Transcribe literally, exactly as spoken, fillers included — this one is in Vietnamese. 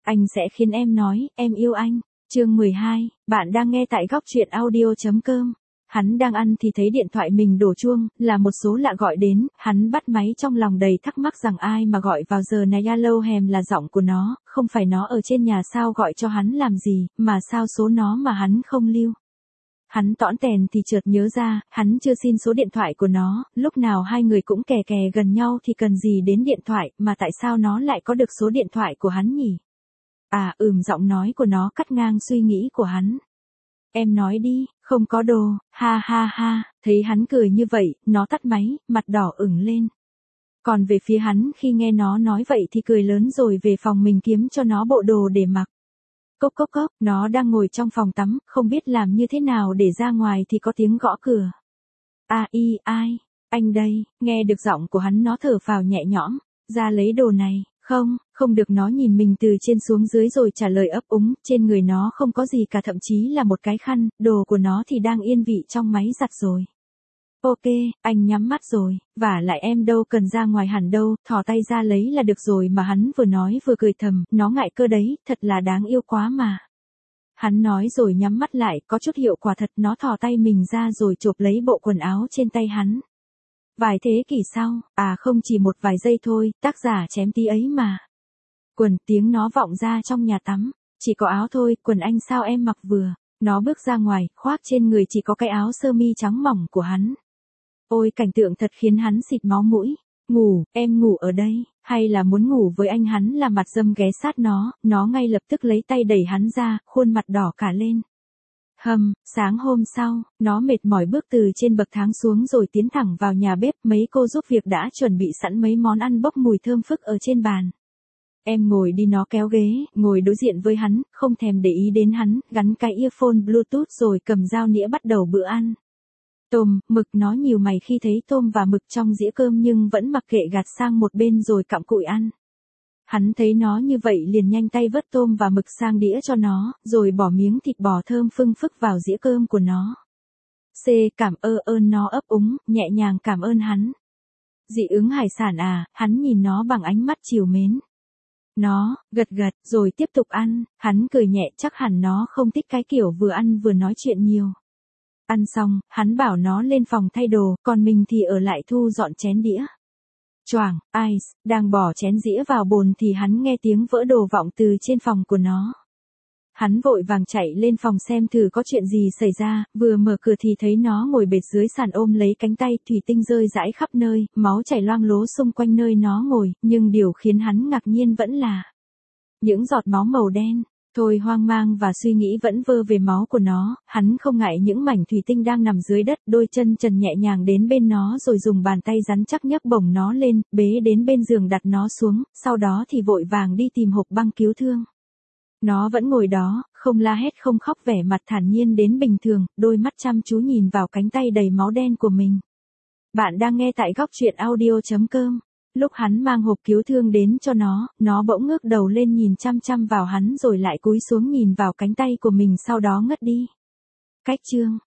Anh sẽ khiến em nói, em yêu anh. Chương mười hai, bạn đang nghe tại góc truyện audio.com. Hắn đang ăn thì thấy điện thoại mình đổ chuông, là một số lạ gọi đến, hắn bắt máy trong lòng đầy thắc mắc rằng ai mà gọi vào giờ này. Alo, hèm là giọng của nó, không phải nó ở trên nhà sao gọi cho hắn làm gì, mà sao số nó mà hắn không lưu. Hắn tõn tèn thì chợt nhớ ra, hắn chưa xin số điện thoại của nó, lúc nào hai người cũng kè kè gần nhau thì cần gì đến điện thoại, mà tại sao nó lại có được số điện thoại của hắn nhỉ? À ừm giọng nói của nó cắt ngang suy nghĩ của hắn. Em nói đi, không có đồ, ha ha ha, thấy hắn cười như vậy, nó tắt máy, mặt đỏ ửng lên. Còn về phía hắn khi nghe nó nói vậy thì cười lớn rồi về phòng mình kiếm cho nó bộ đồ để mặc. Cốc cốc cốc, nó đang ngồi trong phòng tắm, không biết làm như thế nào để ra ngoài thì có tiếng gõ cửa. À y ai, anh đây, nghe được giọng của hắn nó thở phào nhẹ nhõm, ra lấy đồ này. Không, không được, nó nhìn mình từ trên xuống dưới rồi trả lời ấp úng, trên người nó không có gì cả, thậm chí là một cái khăn, đồ của nó thì đang yên vị trong máy giặt rồi. Ok, anh nhắm mắt rồi, vả lại em đâu cần ra ngoài hẳn đâu, thò tay ra lấy là được rồi mà. Hắn vừa nói vừa cười thầm, nó ngại cơ đấy, thật là đáng yêu quá mà. Hắn nói rồi nhắm mắt lại, có chút hiệu quả thật, nó thò tay mình ra rồi chộp lấy bộ quần áo trên tay hắn. Vài thế kỷ sau, à không chỉ một vài giây thôi, tác giả chém tí ấy mà. Quần, tiếng nó vọng ra trong nhà tắm, chỉ có áo thôi, quần anh sao em mặc vừa. Nó bước ra ngoài, khoác trên người chỉ có cái áo sơ mi trắng mỏng của hắn. Ôi cảnh tượng thật khiến hắn xịt máu mũi. Ngủ, em ngủ ở đây, hay là muốn ngủ với anh? Hắn là mặt dâm ghé sát nó, nó ngay lập tức lấy tay đẩy hắn ra, khuôn mặt đỏ cả lên. Hầm, sáng hôm sau, nó mệt mỏi bước từ trên bậc thang xuống rồi tiến thẳng vào nhà bếp, mấy cô giúp việc đã chuẩn bị sẵn mấy món ăn bốc mùi thơm phức ở trên bàn. Em ngồi đi, nó kéo ghế, ngồi đối diện với hắn, không thèm để ý đến hắn, gắn cái earphone Bluetooth rồi cầm dao nĩa bắt đầu bữa ăn. Tôm, mực, nó nhíu mày khi thấy tôm và mực trong dĩa cơm nhưng vẫn mặc kệ gạt sang một bên rồi cặm cụi ăn. Hắn thấy nó như vậy liền nhanh tay vớt tôm và mực sang đĩa cho nó, rồi bỏ miếng thịt bò thơm phưng phức vào dĩa cơm của nó. C, cảm ơn ơn nó ấp úng, nhẹ nhàng cảm ơn hắn. Dị ứng hải sản à? Hắn nhìn nó bằng ánh mắt trìu mến. Nó, gật gật, rồi tiếp tục ăn, hắn cười nhẹ, chắc hẳn nó không thích cái kiểu vừa ăn vừa nói chuyện nhiều. Ăn xong, hắn bảo nó lên phòng thay đồ, còn mình thì ở lại thu dọn chén đĩa. Choảng, Ice, đang bỏ chén dĩa vào bồn thì hắn nghe tiếng vỡ đồ vọng từ trên phòng của nó. Hắn vội vàng chạy lên phòng xem thử có chuyện gì xảy ra, vừa mở cửa thì thấy nó ngồi bệt dưới sàn ôm lấy cánh tay, thủy tinh rơi rãi khắp nơi, máu chảy loang lố xung quanh nơi nó ngồi, nhưng điều khiến hắn ngạc nhiên vẫn là những giọt máu màu đen. Thôi hoang mang và suy nghĩ vẫn vơ về máu của nó, hắn không ngại những mảnh thủy tinh đang nằm dưới đất, đôi chân trần nhẹ nhàng đến bên nó rồi dùng bàn tay rắn chắc nhấc bổng nó lên, bế đến bên giường đặt nó xuống, sau đó thì vội vàng đi tìm hộp băng cứu thương. Nó vẫn ngồi đó, không la hét không khóc, vẻ mặt thản nhiên đến bình thường, đôi mắt chăm chú nhìn vào cánh tay đầy máu đen của mình. Bạn đang nghe tại góc truyện audio.com. Lúc hắn mang hộp cứu thương đến cho nó, nó bỗng ngước đầu lên nhìn chăm chăm vào hắn rồi lại cúi xuống nhìn vào cánh tay của mình, sau đó ngất đi. Cách chương